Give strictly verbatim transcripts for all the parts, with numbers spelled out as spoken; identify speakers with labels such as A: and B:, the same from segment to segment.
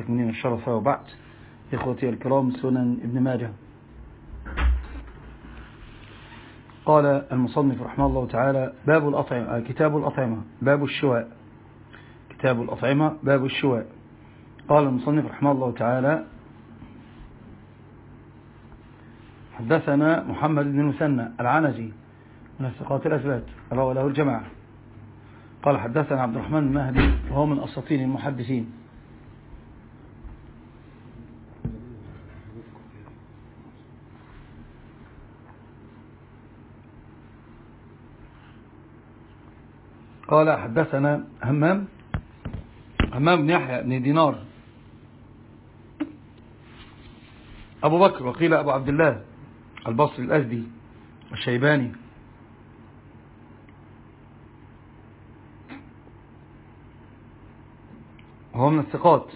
A: المستكملين الشرف وبعد. إخوتي الكرام، سنن ابن ماجه. قال المصنف رحمه الله تعالى: باب الأطعمة، كتاب الأطعمة، باب الشواء. كتاب الأطعمة باب الشواء. قال المصنف رحمه الله تعالى: حدثنا محمد بن المثنى العنزي من الثقات الأثبات روى له الجماعة. قال حدثنا عبد الرحمن المهدي وهو من أساطين المحدثين. قال حدثنا همام همام بن يحيى بن دينار أبو بكر، وقيل أبو عبد الله البصري الأزدي الشيباني، وهو من الثقات،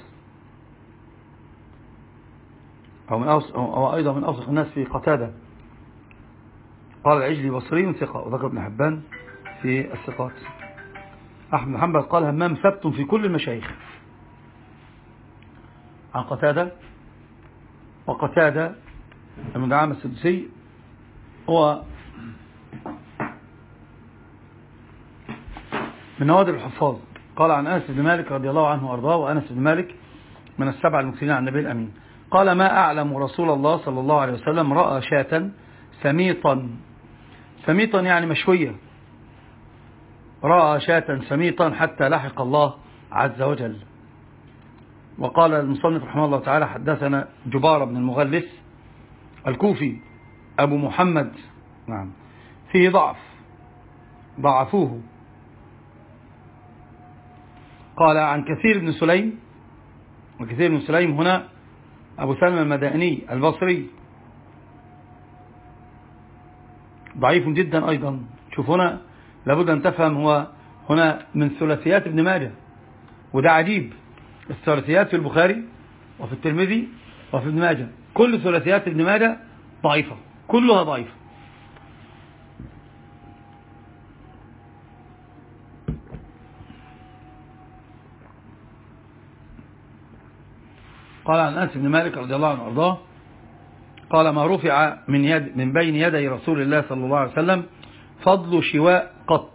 A: أو, من أوس أو أيضا من أوثق الناس في قتادة. قال العجلي بصري ثقة، وذكر ابن حبان في الثقات. أحمد بن حنبل قال همام ثبت في كل المشايخ عن قتادة. وقتادة من دعامة السدسي هو من نوادر الحفاظ. قال عن أنس بن مالك رضي الله عنه وأرضاه، وأنس بن مالك من السبع المكثرين عن النبي الأمين. قال: ما أعلم رسول الله صلى الله عليه وسلم رأى شاة سميطا، سميطا يعني مشوية، رأى شاة سميطا حتى لحق الله عز وجل. وقال المصنف رحمه الله تعالى: حدثنا جبار بن المغلس الكوفي أبو محمد، نعم، فيه ضعف، ضعفوه. قال عن كثير بن سليم، وكثير بن سليم هنا أبو سلمة المدائني البصري، ضعيف جدا أيضا. شوف هنا لابد أن تفهم، هو هنا من ثلاثيات ابن ماجه، وده عجيب. الثلاثيات في البخاري وفي الترمذي وفي ابن ماجه، كل ثلاثيات ابن ماجه ضعيفة، كلها ضعيفة. قال عن أنس بن مالك رضي الله عنه وارضاه قال: ما رفع من يد من بين يدي رسول الله صلى الله عليه وسلم فضل شواء قط،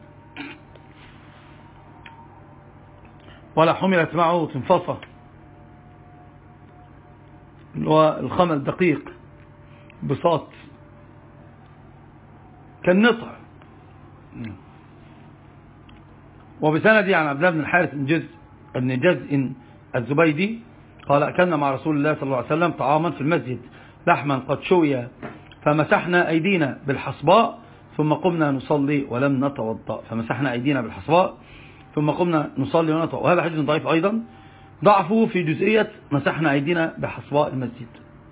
A: ولا حملت معه تنفصة، اللي هو الخمل الدقيق، بساط كالنطع. وبسندي عن عبد الله بن الحارث بن جزء بن جزء الزبيدي قال: أكلنا مع رسول الله صلى الله عليه وسلم طعاما في المسجد لحما قد شوي، فمسحنا أيدينا بالحصباء ثم قمنا نصلي ولم نتوضأ. فمسحنا أيدينا بالحصباء ثم قمنا نصلي ونتوضأ. وهذا حديث ضعيف أيضا، ضعفه في جزئية مسحنا أيدينا بحصباء المسجد.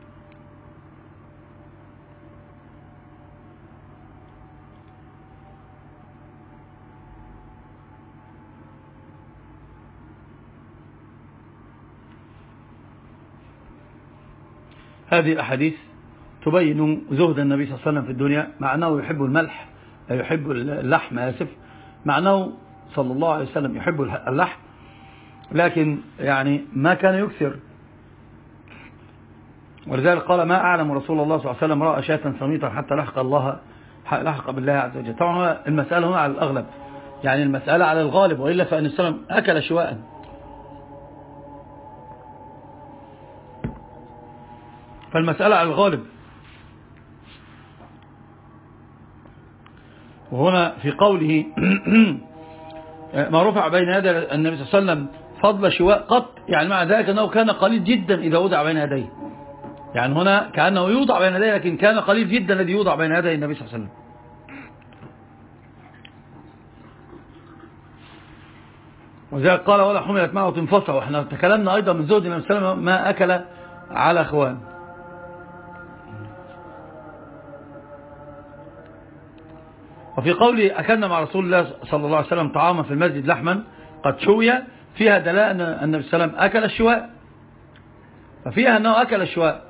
A: هذه الأحاديث تبين زهد النبي صلى الله عليه وسلم في الدنيا، مع أنه يحب الملح، يحب اللحم آسف مع أنه صلى الله عليه وسلم يحب اللحم، لكن يعني ما كان يكثر. ولذلك قال: ما أعلم رسول الله صلى الله عليه وسلم رأى شاة سميطا حتى لحق الله لحق بالله عز وجل. طبعا المسألة هنا على الأغلب، يعني المسألة على الغالب، وإلا فإن السلام أكل شواء. فالمسألة على الغالب. وهنا في قوله ما رفع بين يدي النبي صلى الله عليه وسلم فضل شواء قط، يعني مع ذلك أنه كان قليل جدا إذا وضع بين يديه. يعني هنا كأنه يوضع بين يديه، لكن كان قليل جدا الذي يوضع بين يدي النبي صلى الله عليه وسلم. وذلك قال: ولا حملت معه تنفصة. وإحنا تكلمنا أيضا من زهد النبي صلى الله عليه وسلم ما أكل على خوان. وفي قوله أكلنا مع رسول الله صلى الله عليه وسلم طعاما في المسجد لحما قد شوي، فيها دلاء أن النبي صلى الله عليه وسلم أكل الشواء، ففيها أنه أكل الشواء.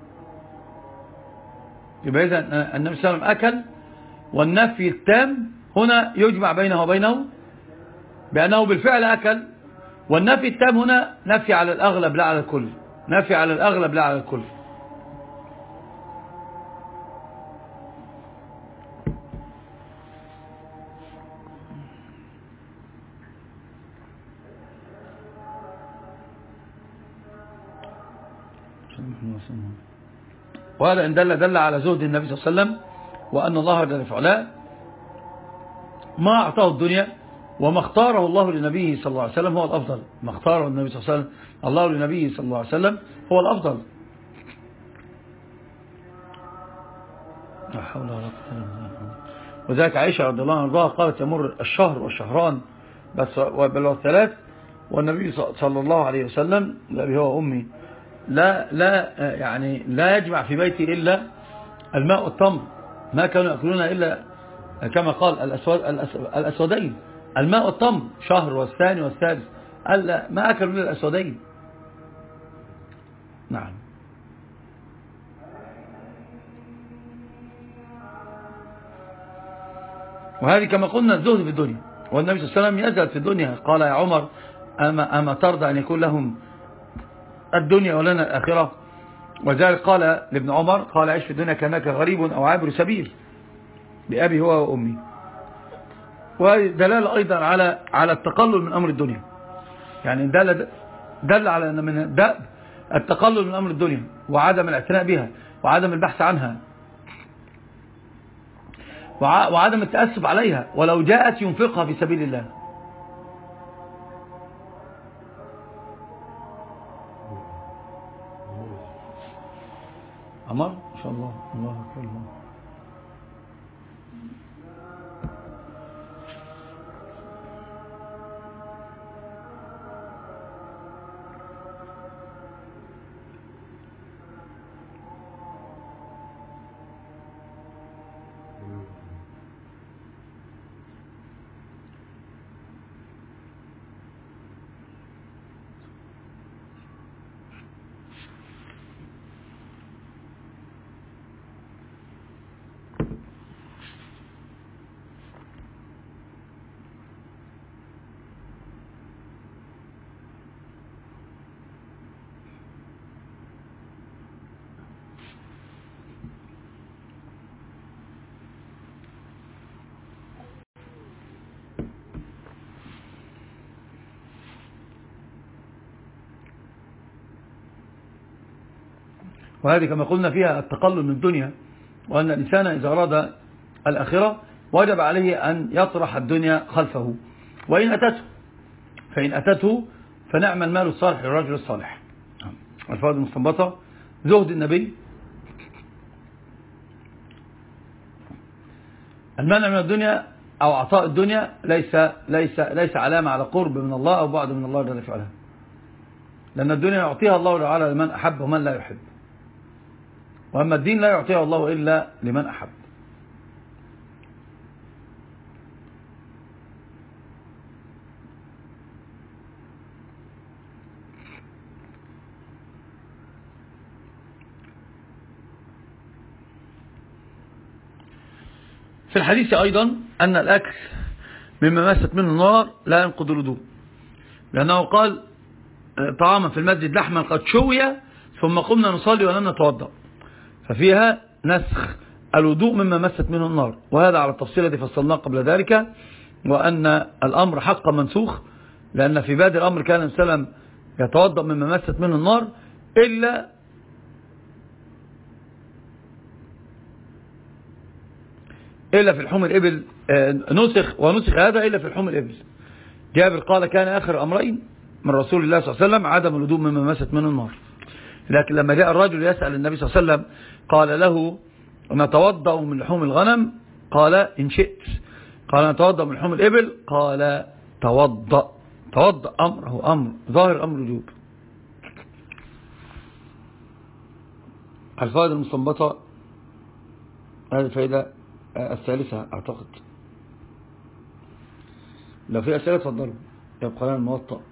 A: يبقى إذن النبي صلى الله عليه وسلم أكل، والنفي التام هنا يجمع بينه وبينه بأنه بالفعل أكل، والنفي التام هنا نفي على الأغلب لا على الكل، نفي على الأغلب لا على الكل. وهذا إن دل دل على زهد النبي صلى الله عليه وسلم، وأن الله جل وعلا ما أعطاه الدنيا وما اختاره الله لنبيه صلى الله عليه وسلم هو الأفضل. ما اختاره النبي صلى الله عليه وسلم الله لنبيه صلى الله عليه وسلم هو الأفضل. لا حول ولا قوة إلا بالله. وذلك عائشة رضي الله عنها قالت يمر الشهر والشهران بس بل والثلاث والنبي صلى الله عليه وسلم الذي هو أمي لا لا يعني لا يجمع في بيتي إلا الماء والتمر، ما كانوا يأكلون إلا كما قال الأسود الأسودين الماء والتمر، شهر والثاني والثالث ما أكلوا إلا الأسودين. نعم. وهذه كما قلنا الزهد في الدنيا، والنبي صلى الله عليه وسلم يزهد في الدنيا. قال يا عمر أما, أما ترضى أن يكون لهم الدنيا ولنا الآخرة؟ وذلك قال لابن عمر قال عيش في الدنيا كأنك غريب أو عابر سبيل بأبي هو وأمي. وهذه دلالة أيضا على على التقلل من أمر الدنيا، يعني دل, دل على أن من دأب التقلل من أمر الدنيا وعدم الاعتناء بها وعدم البحث عنها وعدم التأسف عليها، ولو جاءت ينفقها في سبيل الله. عمر إن شاء الله. الله أكبر الله. وهذه كما قلنا فيها التقلل من الدنيا، وأن الإنسان إذا أراد الآخرة وجب عليه أن يطرح الدنيا خلفه، وإن أتته فإن أتته فنعم المال الصالح للرجل الصالح. الفوائد المستنبطة: زهد النبي، المنع من الدنيا أو عطاء الدنيا ليس ليس ليس علامة على قرب من الله أو بعد من الله جل وعلا، لأن الدنيا يعطيها الله تعالى لمن أحب ومن لا يحب، وأما الدين لا يعطيها الله إلا لمن أحب. في الحديث أيضا أن الأكل مما مست منه النار لا ينقض الوضوء، لأنه قال طعاما في المسجد لحما قد شوي ثم قمنا نصلي ولم نتوضأ، ففيها نسخ الوضوء مما مست منه النار، وهذا على التفصيل الذي فصلناه قبل ذلك، وأن الأمر حقا منسوخ، لأن في بادئ الأمر كان النبي صلى الله عليه وسلم يتوضأ مما مست منه النار إلا إلا في لحوم الإبل، نسخ ونسخ هذا إلا في لحوم الإبل. جابر قال كان آخر أمرين من رسول الله صلى الله عليه وسلم عدم الوضوء مما مست منه النار، لكن لما جاء الرجل يسأل النبي صلى الله عليه وسلم قال له نتوضأ من لحوم الغنم؟ قال إن شئت. قال نتوضأ من لحوم الإبل؟ قال توضأ. توضأ أمره أمر ظاهر أمر وجوب. الفائدة المستنبطة هذه الفائدة الثالثة أعتقد، لو في أسئلة تفضلوا يبقى لنا الموطأ.